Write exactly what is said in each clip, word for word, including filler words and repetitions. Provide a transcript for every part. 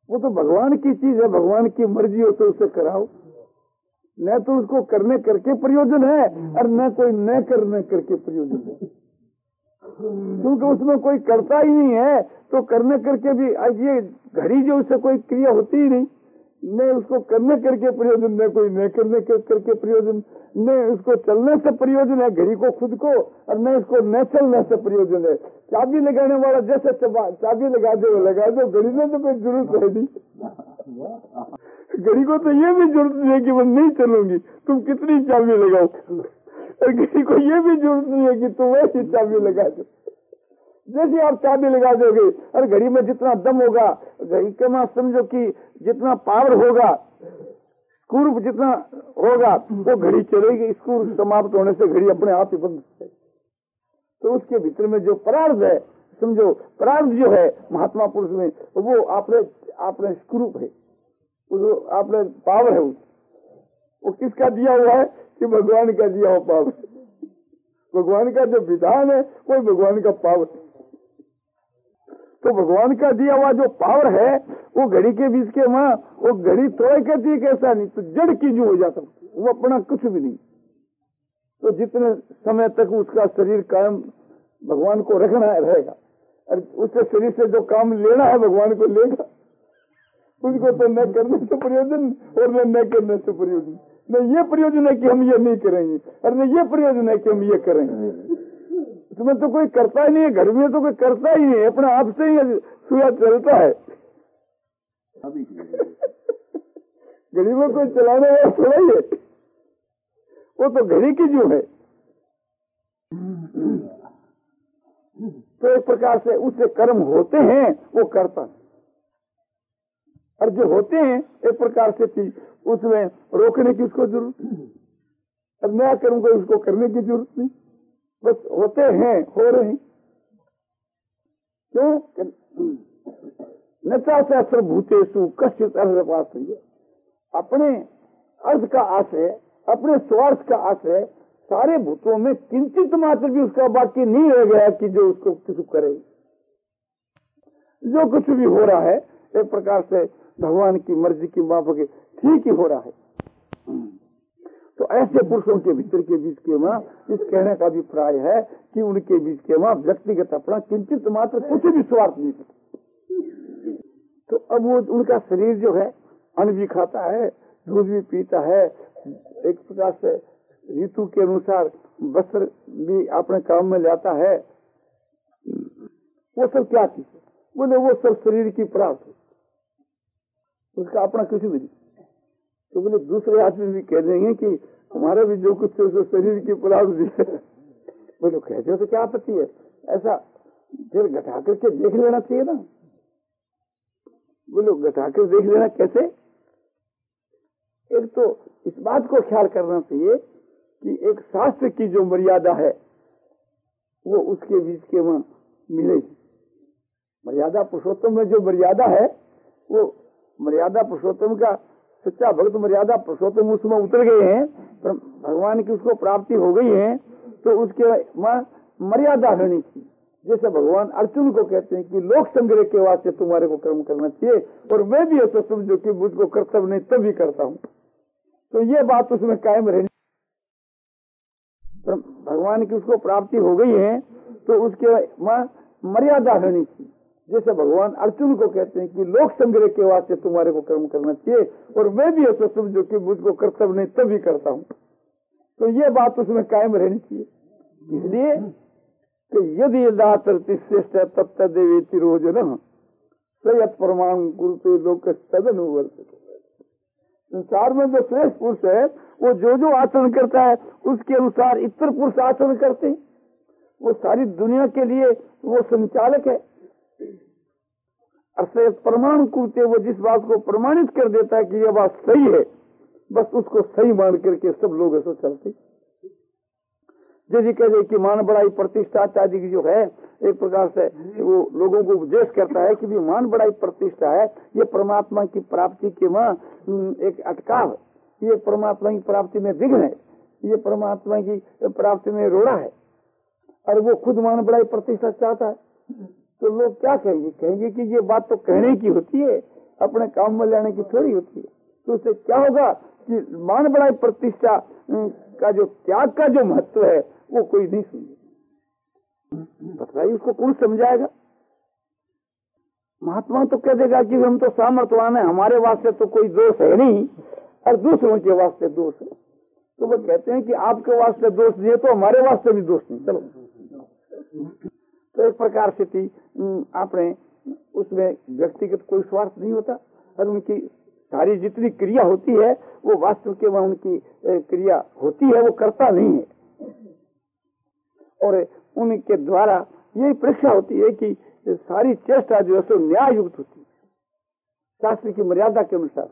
वो तो भगवान की चीज है, भगवान की मर्जी हो तो उसे कराओ, न तो उसको करने करके प्रयोजन है और न कोई न करने करके प्रयोजन है, क्योंकि उसमें कोई करता ही नहीं है। तो करने करके भी ये घड़ी जो उससे कोई क्रिया होती ही नहीं, न उसको करने करके प्रयोजन, न कोई न करने करके प्रयोजन, न उसको चलने से प्रयोजन है घड़ी को खुद को, और न इसको न चलने से प्रयोजन है। चाबी लगाने वाला जैसे चाबी लगा दे वो लगा दो, घड़ी में तो कोई जरूरत है नहीं। घड़ी को तो ये भी जरूरत नहीं है कि मैं नहीं चलूंगी, तुम कितनी चाबी लगाओ, और घड़ी को ये भी जरूरत नहीं है कि तुम वैसी चाबी लगा दो। जैसे आप चाबी लगा दोगे और घड़ी में जितना दम होगा, घड़ी के मां समझो कि जितना पावर होगा, स्क्रू जितना होगा वो घड़ी चलेगी, स्क्रू समाप्त होने से घड़ी अपने आप ही बंद है। तो उसके भीतर में जो प्रार्थ है, समझो प्रार्थ जो है महात्मा पुरुष में, वो आपने आपने स्क्रू है, वो आपने पावर है, वो किसका दिया हुआ है कि भगवान का दिया हुआ पावर। भगवान का जो विधान है वो भगवान का पावर है। तो भगवान का दिया हुआ जो पावर है वो घड़ी के बीच के मां, वो घड़ी तोड़ कहती है कैसा नहीं, तो जड़ की जो हो जाता, वो अपना कुछ भी नहीं। तो जितने समय तक उसका शरीर कायम भगवान को रखना है रहेगा, और उसके शरीर से जो काम लेना है भगवान को लेगा। उसको तो न करने से प्रयोजन और न न करने से प्रयोजन, न ये प्रयोजन है कि हम ये नहीं करेंगे, और न ये प्रयोजन है कि हम ये करेंगे। इसमें तो कोई करता ही नहीं है, घर में तो कोई करता ही नहीं है, अपने आप से ही सुया चलता है। घड़ी में कोई चलाने वाला थोड़ा ही है, वो तो घड़ी की जो है। तो एक प्रकार से उससे कर्म होते हैं वो करता है, और जो होते हैं एक प्रकार से उसमें रोकने की उसको जरूरत नहीं, और मैं करूंगा उसको करने की जरूरत नहीं, बस होते हैं, हो रहे हैं। क्यों नचा शास्त्र भूतेषु कश्चित अर्थ, अपने अर्थ का आशय, अपने स्वार्थ का आशय सारे भूतों में किंचित मात्र भी उसका बाकी नहीं रह गया कि जो उसको किसी करे। जो कुछ भी हो रहा है एक प्रकार से भगवान की मर्जी की माफक ठीक ही हो रहा है। तो ऐसे पुरुषों के भीतर के बीच के मां इस कहने का अभिप्राय है कि उनके बीच के मां व्यक्तिगत अपना किंचित मात्र कुछ भी स्वार्थ नहीं करता। तो अब वो उनका शरीर जो है अन्न भी खाता है, दूध भी पीता है, एक प्रकार से ऋतु के अनुसार वस्त्र भी अपने काम में लाता है। वो सब क्या चीज है? बोले वो सब शरीर की प्राप्त है, उसका अपना कुछ भी नहीं। तो बोले दूसरे आदमी भी कह देंगे कि हमारा भी जो कुछ है शरीर की प्राप्ति है। बोलो कहते हो तो क्या आपत्ति है? ऐसा फिर घटा करके देख लेना चाहिए ना। बोलो घटा कर देख लेना कैसे? एक तो इस बात को ख्याल करना चाहिए कि एक शास्त्र की जो मर्यादा है वो उसके बीच के वहां मिलेगी। मर्यादा पुरुषोत्तम में जो मर्यादा है वो मर्यादा पुरुषोत्तम का सच्चा भक्त मर्यादा पुरुषोत्तम उसमें उतर गए हैं, पर भगवान की उसको प्राप्ति हो गई है, तो उसके वहां मर्यादा रहनी चाहिए। जैसे भगवान अर्जुन को कहते हैं कि लोक संग्रह के वास्ते तुम्हारे को कर्म करना चाहिए, और मैं भी ऐसा समझो कि मुझको कर्तव्य नहीं तभी करता हूँ। तो ये बात उसमें कायम रहनी। भगवान की उसको प्राप्ति हो गई है तो उसके वहां मर्यादा रहनी चाहिए। जैसे भगवान अर्जुन को कहते हैं कि लोक संग्रह के वास्ते तुम्हारे को कर्म करना चाहिए, और मैं भी ऐसा समझो कि मुझको कर्तव्य नहीं तभी करता हूँ। तो ये बात उसमें कायम रहनी चाहिए। इसलिए कि यदि यदातरति श्रेष्ठ तब तदेवेति रोजन सयत प्रमाण गुरुते लोक तदनुवर्त। संसार में जो श्रेष्ठ पुरुष है वो जो जो आचरण करता है उसके अनुसार इतर पुरुष आचरण करते हैं। वो सारी दुनिया के लिए वो संचालक है। अर्थात प्रमाण कुरते, वो जिस बात को प्रमाणित कर देता है कि यह बात सही है, बस उसको सही मान करके सब लोग ऐसा चलते। जैसे कहते कि मान बढ़ाई प्रतिष्ठा आदि की जो है एक प्रकार से वो लोगों को उपदेश करता है कि भी मान बढ़ाई प्रतिष्ठा है, ये परमात्मा की प्राप्ति के मां एक अटकाव, ये परमात्मा की प्राप्ति में विघ्न है, ये परमात्मा की प्राप्ति में रोड़ा है, और वो खुद मान बढ़ाई प्रतिष्ठा चाहता है। तो लोग क्या कहेंगे? कहेंगे कि ये बात तो कहने की होती है, अपने काम में लाने की थोड़ी होती है। तो उससे क्या होगा कि मान बढ़ाई प्रतिष्ठा का जो त्याग का जो महत्व है वो कोई नहीं समझे। बताइए उसको कौन समझाएगा? महात्मा तो कह देगा कि हम तो सामर्थ्यवान है, हमारे वास्ते तो कोई दोष है नहीं और दूसरों के वास्ते दोष है। तो वो कहते हैं कि आपके वास्ते दोष नहीं है तो हमारे वास्ते भी दोष नहीं। चलो तो एक प्रकार से थी आपने उसमें व्यक्तिगत कोई स्वार्थ नहीं होता और उनकी सारी जितनी क्रिया होती है वो वास्तव के वहां उनकी क्रिया होती है, वो करता नहीं है। और उनके द्वारा यही परीक्षा होती है कि सारी चेष्टा जो है सो न्याय युक्त होती है, शास्त्र की मर्यादा के अनुसार।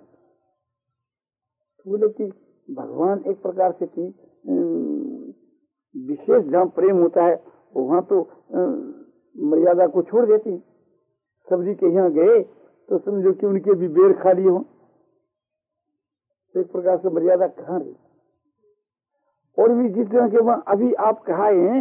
बोले कि भगवान एक प्रकार से थी विशेष जहाँ प्रेम होता है वहां तो मर्यादा को छोड़ देती। सब्जी के यहाँ गए तो समझो कि उनके भी बेर खाली हो, एक प्रकार से मर्यादा कहाँ रही। और भी जिस तरह के वहां अभी आप कहाए हैं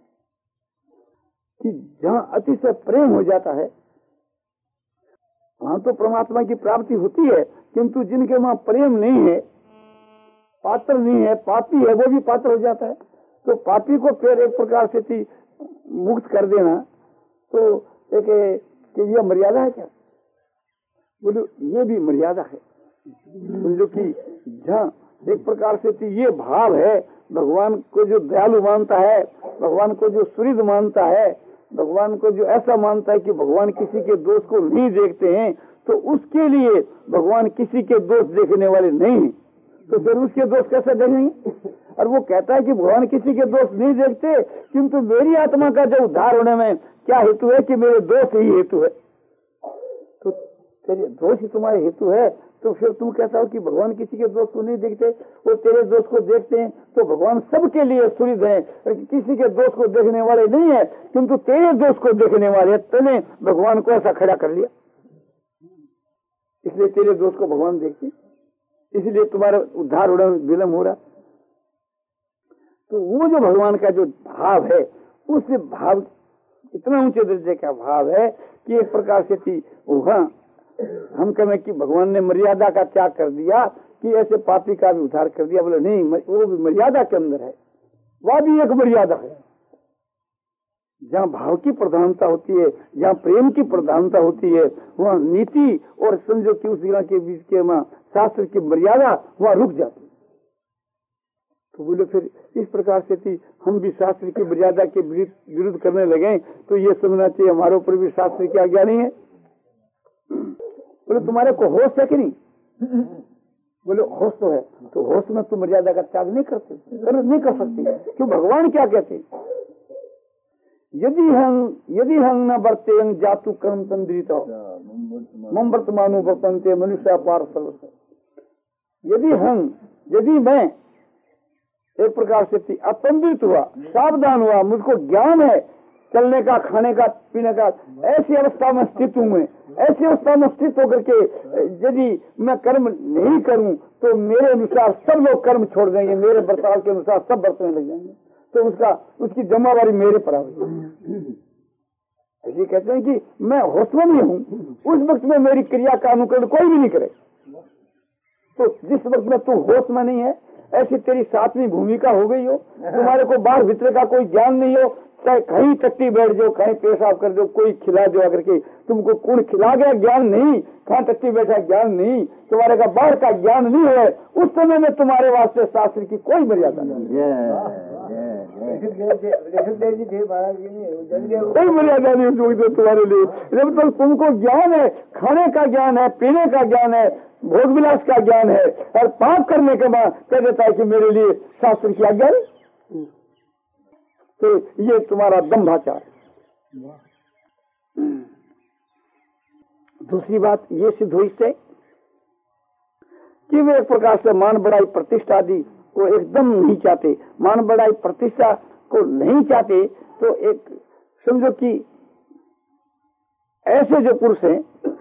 कि जहाँ अतिशय प्रेम हो जाता है वहां तो परमात्मा की प्राप्ति होती है, किंतु जिनके वहां प्रेम नहीं है, पात्र नहीं है, पापी है, वो भी पात्र हो जाता है। तो पापी को फिर एक प्रकार से थी मुक्त कर देना तो एक कि यह मर्यादा है क्या? बोलो ये भी मर्यादा है। समझो कि जहाँ एक प्रकार से थी ये भाव है, भगवान को जो दयालु मानता है, भगवान को जो सुहृद मानता है, भगवान को जो ऐसा मानता है कि भगवान किसी के दोष को नहीं देखते हैं, तो उसके लिए भगवान किसी के दोष देखने वाले नहीं, तो फिर उसके दोष कैसे देखेंगे? और वो कहता है कि भगवान किसी के दोष नहीं देखते, किंतु मेरी आत्मा का जो उद्धार होने में क्या हेतु है कि मेरे दोष ही हेतु है। तो तेरे दोष ही तुम्हारे हेतु है, तो फिर तुम कहता हो कि भगवान किसी के दोष को नहीं देखते, वो तेरे दोष को देखते हैं। तो भगवान सबके लिए सुहृद है, किसी के दोष को देखने वाले नहीं है, किंतु तेरे दोष को देखने वाले। तूने भगवान को ऐसा खड़ा कर लिया, इसलिए तेरे दोष को भगवान देखते, इसलिए तुम्हारा उद्धार होना विलम्ब हो रहा। तो वो जो भगवान का जो भाव है, उस भाव इतना ऊंचे दर्जे का भाव है कि एक प्रकार से थी वहां हम कहें कि भगवान ने मर्यादा का त्याग कर दिया कि ऐसे पापी का भी उद्धार कर दिया। बोले नहीं, वो भी मर्यादा के अंदर है, वह भी एक मर्यादा है। जहाँ भाव की प्रधानता होती है, जहाँ प्रेम की प्रधानता होती है, वहाँ नीति और समझो कि उस जगह के बीच के वहाँ शास्त्र की मर्यादा वहाँ रुक जाती। तो बोले फिर इस प्रकार से थी हम भी शास्त्र की मर्यादा के विरुद्ध करने लगे तो ये समझना चाहिए हमारे ऊपर भी शास्त्र की आज्ञा नहीं है। बोले तुम्हारे को होश है कि नहीं? बोले होश तो है, तो होश में तुम मर्यादा का त्याग नहीं करते, कर, नहीं कर सकती। क्यों? भगवान क्या कहते? यदि हम यदि हम न बरते अंग जातु कर्म तंद्रित मम वर्तमानु वर्तन्ते मनुष्य पार सर्वस्व। यदि हम यदि मैं एक प्रकार से अतंत्रित हुआ, सावधान हुआ, मुझको ज्ञान है चलने का, खाने का, पीने का, ऐसी अवस्था में स्थित हूँ मैं, ऐसी अवस्था में स्थित होकर के यदि मैं कर्म नहीं करूं तो मेरे अनुसार सब लोग कर्म छोड़ देंगे, मेरे बर्ताव के अनुसार सब बरतने लग जाएंगे, तो उसका उसकी जिम्मेवारी मेरे पर आएगी। ये कहते हैं कि मैं होश में नहीं हूँ, उस वक्त में मेरी क्रिया का अनुकरण कोई भी नहीं करे। तो जिस वक्त में तू होश में नहीं है, ऐसी तेरी सातवीं भूमिका हो गई हो, तुम्हारे को बाहर भीतर का कोई ज्ञान नहीं हो, चाहे कहीं टट्टी बैठ जाओ, कहीं पेशाब कर दो, कोई खिला दो अगर के तुमको कौन खिला गया ज्ञान नहीं, कहाँ टट्टी बैठा ज्ञान नहीं, तुम्हारे का बाहर का ज्ञान नहीं है, उस समय में तुम्हारे वास्ते शास्त्र की कोई मर्यादा नहीं, कोई मर्यादा नहीं होगी तुम्हारे लिए। जब तक तुमको ज्ञान है, खाने का ज्ञान है, पीने का ज्ञान है, भोग विलास का ज्ञान है, और पाप करने के बाद कह देता है कि मेरे लिए शास्त्र की आज्ञा है, तो ये तुम्हारा दंभाचार। दूसरी बात ये सिद्ध हुई से कि वे एक प्रकार से मान बढ़ाई प्रतिष्ठा आदि को एकदम नहीं चाहते, मान बढ़ाई प्रतिष्ठा को नहीं चाहते। तो एक समझो कि ऐसे जो पुरुष हैं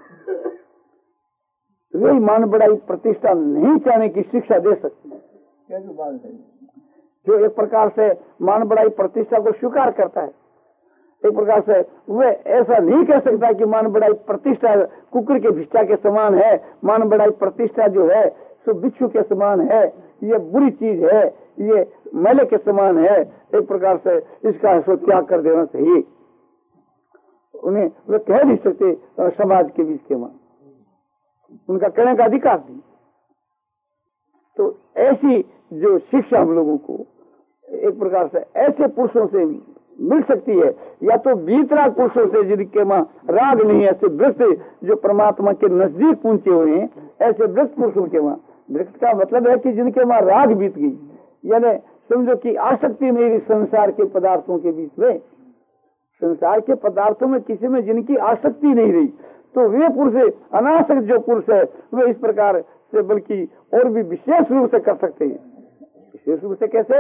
वे मान बढ़ाई प्रतिष्ठा नहीं चाहने की शिक्षा दे सकते हैं। जो एक प्रकार से मान बढ़ाई प्रतिष्ठा को स्वीकार करता है, एक प्रकार से वह ऐसा नहीं कह सकता कि मान बढ़ाई प्रतिष्ठा कुकर के भिष्टा के समान है, मान बढ़ाई प्रतिष्ठा जो है सो बिच्छू के समान है, ये बुरी चीज है, ये मैले के समान है। एक प्रकार से इसका सो त्याग कर देना चाहिए। उन्हें वे कह नहीं सकते समाज के बीच के मान, उनका कहने का अधिकार नहीं। तो ऐसी जो शिक्षा हम लोगों को एक प्रकार से ऐसे पुरुषों से मिल सकती है, या तो वीतराग पुरुषों से जिनके मां राग नहीं है, ऐसे वृत्त जो परमात्मा के नजदीक पहुंचे हुए हैं, ऐसे वृत्त पुरुषों के मां। वृत्त का मतलब है कि जिनके मां राग बीत गई, यानी समझो कि आसक्ति नहीं रही संसार के पदार्थों के बीच में, संसार के पदार्थों में किसी में जिनकी आसक्ति नहीं रही, तो वे पुरुष अनासक्त जो पुरुष है वे इस प्रकार से बल्कि और भी विशेष रूप से कर सकते हैं। विशेष रूप से कैसे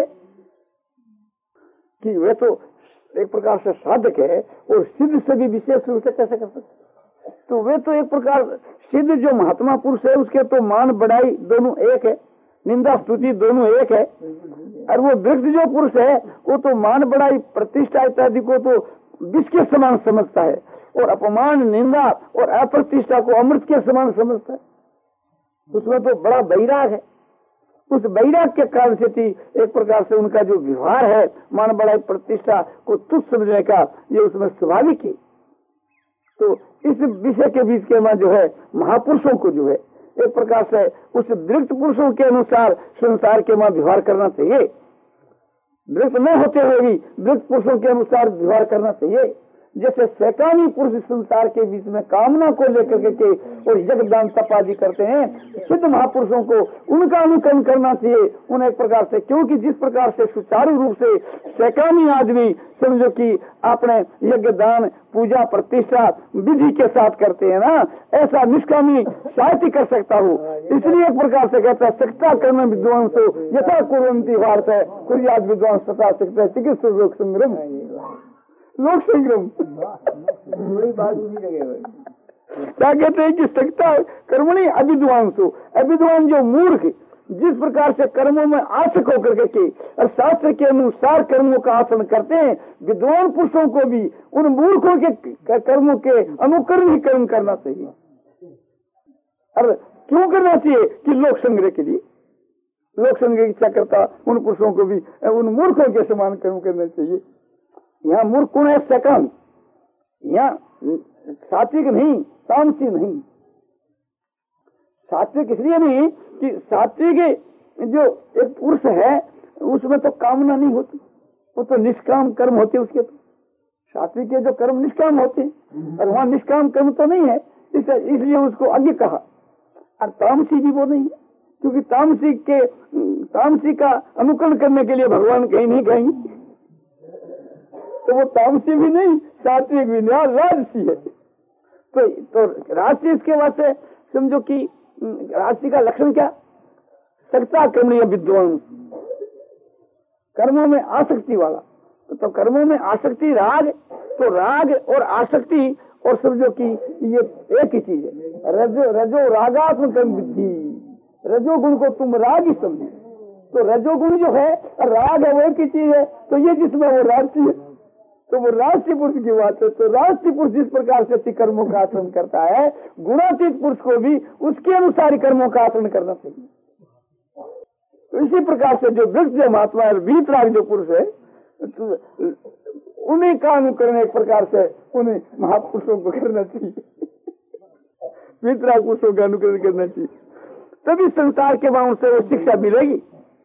कि वे तो एक प्रकार से साधक है और सिद्ध से भी विशेष रूप से कैसे कर सकते। तो वे तो एक प्रकार सिद्ध जो महात्मा पुरुष है उसके तो मान बढ़ाई दोनों एक है, निंदा स्तुति दोनों एक है। और वो वृक्ष जो पुरुष है वो तो मान बढ़ाई प्रतिष्ठा इत्यादि को तो विष के समान समझता है, और अपमान निंदा और अप्रतिष्ठा को अमृत के समान समझता है। उसमें तो बड़ा वैराग है। उस वैराग के कारण से थी एक प्रकार से उनका जो व्यवहार है मान बढ़ाई प्रतिष्ठा को तुच्छ समझने का, ये उसमें स्वाभाविक है। तो इस विषय के बीच के में जो है महापुरुषों को जो है एक प्रकार से उस दृष्ट पुरुषों के अनुसार संसार के में व्यवहार करना चाहिए। दृष्ट न होते हुए भी दृष्ट पुरुषों के अनुसार व्यवहार करना चाहिए। जैसे सैकानी पुरुष संसार के बीच में कामना को लेकर के और यज्ञदान तपादि करते हैं, सिद्ध महापुरुषों को उनका अनुकरण करना चाहिए उन्हें एक प्रकार से, क्योंकि जिस प्रकार से सुचारू रूप से सैकानी आदमी समझो कि अपने यज्ञदान पूजा प्रतिष्ठा विधि के साथ करते हैं ना, ऐसा निष्कामी शायद कर सकता हूँ। इसलिए एक प्रकार से कहता है सकता कर्म विद्वान तो यथा कुर्वन्ति भारत है कुर्याद विद्वान सता सकता है चिकित्सा लोक संग्रम लोक संग्रम क्या कहते हैं कि सकता कर्मणि अविद्वांसो, अविद्वान जो मूर्ख जिस प्रकार से कर्मों में आसक्त होकर के और शास्त्र के अनुसार कर्मों का आचरण करते हैं, विद्वान पुरुषों को भी उन मूर्खों के कर्मों के अनुकरण ही कर्म करना चाहिए। और क्यों करना चाहिए कि लोक संग्रह के लिए, लोक संग्रह की इच्छा करता उन पुरुषों को भी उन मूर्खों के समान कर्म करना चाहिए। यहाँ मूर्ख कौन है? सकाम, यहाँ सात्विक नहीं तामसी नहीं। सात्विक इसलिए नहीं कि सात्विक जो एक पुरुष है उसमें तो कामना नहीं होती, वो तो निष्काम कर्म होते उसके। तो सात्विक के जो कर्म निष्काम होते हैं और वहाँ निष्काम कर्म तो नहीं है, इसलिए उसको आगे कहा। और तामसी भी वो नहीं है, क्योंकि तामसी के तामसी का अनुकरण करने के लिए भगवान कहीं नहीं कहेंगे, तो वो तामसी भी नहीं सात्विक भी नहीं, राजसी है। तो तो राजसी इसके वास्ते समझो कि राजसी का लक्षण क्या? सकता कर्मणीय विद्वान, कर्मों में आसक्ति वाला। तो, तो कर्मों में आसक्ति राग, तो राग और आसक्ति और समझो कि ये एक ही चीज है। रजो रजो रागात्मक बुद्धि, रजोगुण को तुम राग ही समझो, तो रजोगुण जो है राग है वो एक ही चीज है। तो ये जिसमें वो राजसी है, तो वो राष्ट्रीय पुरुष की बात है। तो राष्ट्रीय पुरुष जिस प्रकार से कर्मों का आचरण करता है, गुणातीत पुरुष को भी उसके अनुसार कर्मों का आचरण करना चाहिए। तो इसी प्रकार से जो वृक्ष जो महात्मा है वीतराग जो पुरुष है, तो उन्हीं का अनुकरण एक प्रकार से उन्हें महापुरुषों को करना चाहिए, वीतराग पुरुषों का अनुकरण करना चाहिए, तभी संसार के बाद से वो शिक्षा मिलेगी।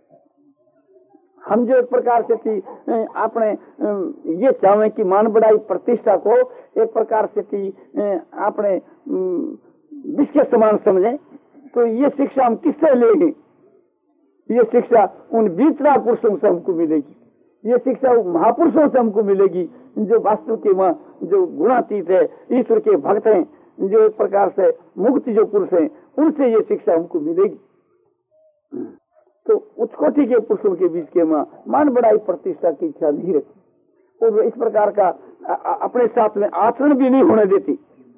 हम जो एक प्रकार से थी आपने ये चाहे कि मान बढ़ाई प्रतिष्ठा को एक प्रकार से थी आपने विश्व के समान समझे, तो ये शिक्षा हम किससे लेंगे? ये शिक्षा उन वीतराग पुरुषों से हमको मिलेगी, ये शिक्षा महापुरुषों से हमको मिलेगी जो वास्तव के वहाँ जो गुणातीत है, ईश्वर के भक्त हैं, जो एक प्रकार से मुक्त जो पुरुष हैं, उनसे ये शिक्षा हमको मिलेगी। तो उच्च कोटि के पुरुषों के बीच के मां मान बढ़ाई प्रतिष्ठा की इच्छा नहीं रखती, और इस प्रकार का अपने साथ में आचरण भी नहीं होने देती,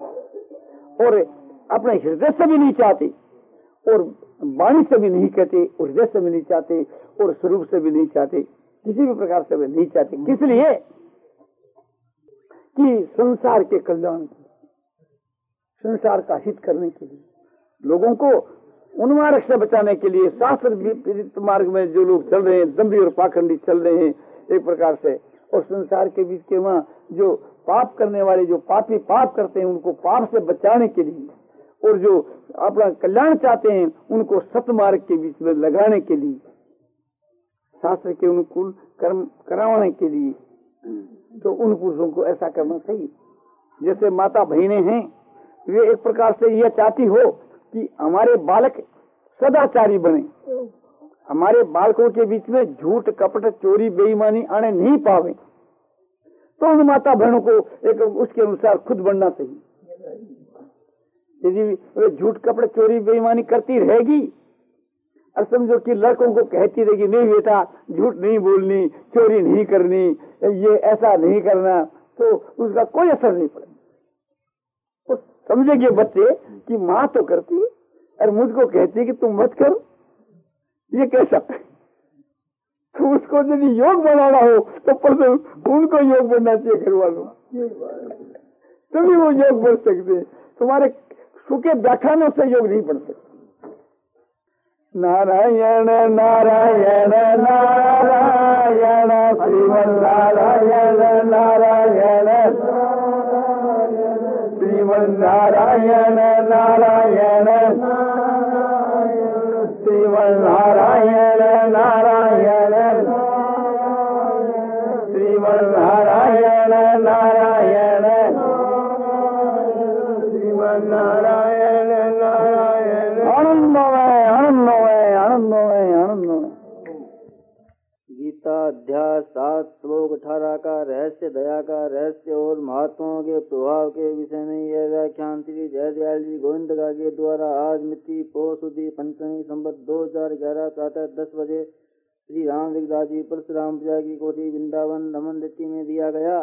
और अपने हृदय से भी नहीं चाहती, और वाणी से भी नहीं कहते, और हृदय से भी नहीं चाहते, और स्वरूप से भी नहीं चाहते, किसी भी प्रकार से भी नहीं चाहते। किस लिए? कि संसार के कल्याण की, संसार का हित करने के लिए, लोगों को उन्मार्ग से बचाने के लिए, शास्त्र विदित मार्ग में जो लोग चल रहे हैं, दंभी और पाखंडी चल रहे हैं एक प्रकार से, और संसार के बीच के वहाँ जो पाप करने वाले, जो पापी पाप करते हैं, उनको पाप से बचाने के लिए, और जो अपना कल्याण चाहते हैं उनको सतमार्ग के बीच में लगाने के लिए, शास्त्र के अनुकूल कर्म कराने के लिए, तो उन पुरुषों को ऐसा करना चाहिए। जैसे माता बहनें हैं, वे एक प्रकार से यह चाहती हो कि हमारे बालक सदाचारी बने, हमारे बालकों के बीच में झूठ कपट चोरी बेईमानी आने नहीं पावे, तो उन माता बहनों को एक उसके अनुसार खुद बनना चाहिए। यदि वे झूठ कपट चोरी बेईमानी करती रहेगी और समझो कि लड़कों को कहती रहेगी, नहीं बेटा झूठ नहीं बोलनी, चोरी नहीं करनी, ये ऐसा नहीं करना, तो उसका कोई असर नहीं पड़ेगा। तो समझेंगे बच्चे कि माँ तो करती और मुझको कहती कि तुम मत करो, ये कैसा? तो उसको यदि योग बनाना हो तो पर उनको योग बनना चाहिए घर वालों, तभी वो योग बढ़ सकते। तुम्हारे सूखे व्याख्यानों से योग नहीं बढ़ सकते। नारायण नारायण नारायण श्रीमन नारायण नारायण श्रीमन नारायण नारायण श्रीमन नारायण नारायण श्रीमन नारायण नारायण श्रीमन नारायण नारायण। आनंदमय आनंदमय आनंदमय आनंदमय। गीता अध्याय सात श्लोक अठारह का रहस्य, दया का रहस्य और महात्माओं के प्रभाव के विषय में यह व्याख्यान श्री जयदयाल जी गोविंदगा के द्वारा आज मिति पौषुदी पंचमी संवत दो हजार ग्यारह प्रातः दस बजे श्री राम विग्राजी परशुराम पूजा की कोठी वृंदावन रमन दिट्टी में दिया गया।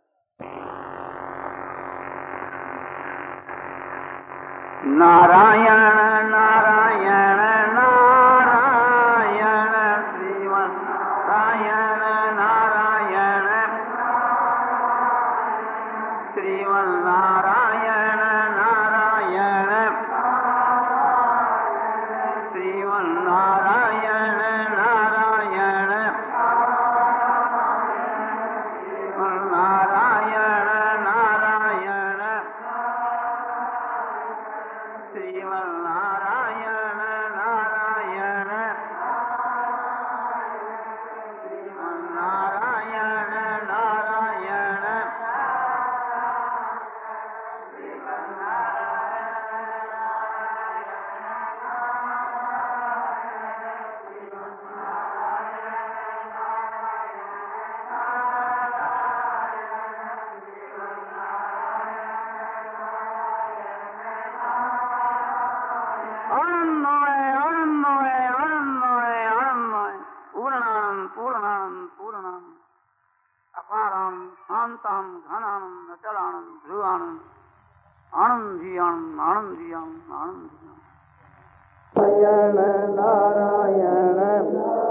नारायण नारायण नारायण श्रीमन नारायण नारायण श्रीमन नारायण नारायण श्रीमन नारायण नारायण नारायण नारायण श्रीमन नारायण नारायण श्रीमन नारायण नारायण आनंदमय आनंदमय आनंदमय आनंदमय पूर्णानंद पूर्णानंद पूर्णानंद अपारानंद शांतानंद घनानंद अचलानंद ध्रुवानंद आनंद ही आनंद आनंद ही आनंद आनंद ही आनंद। नारायण नारायण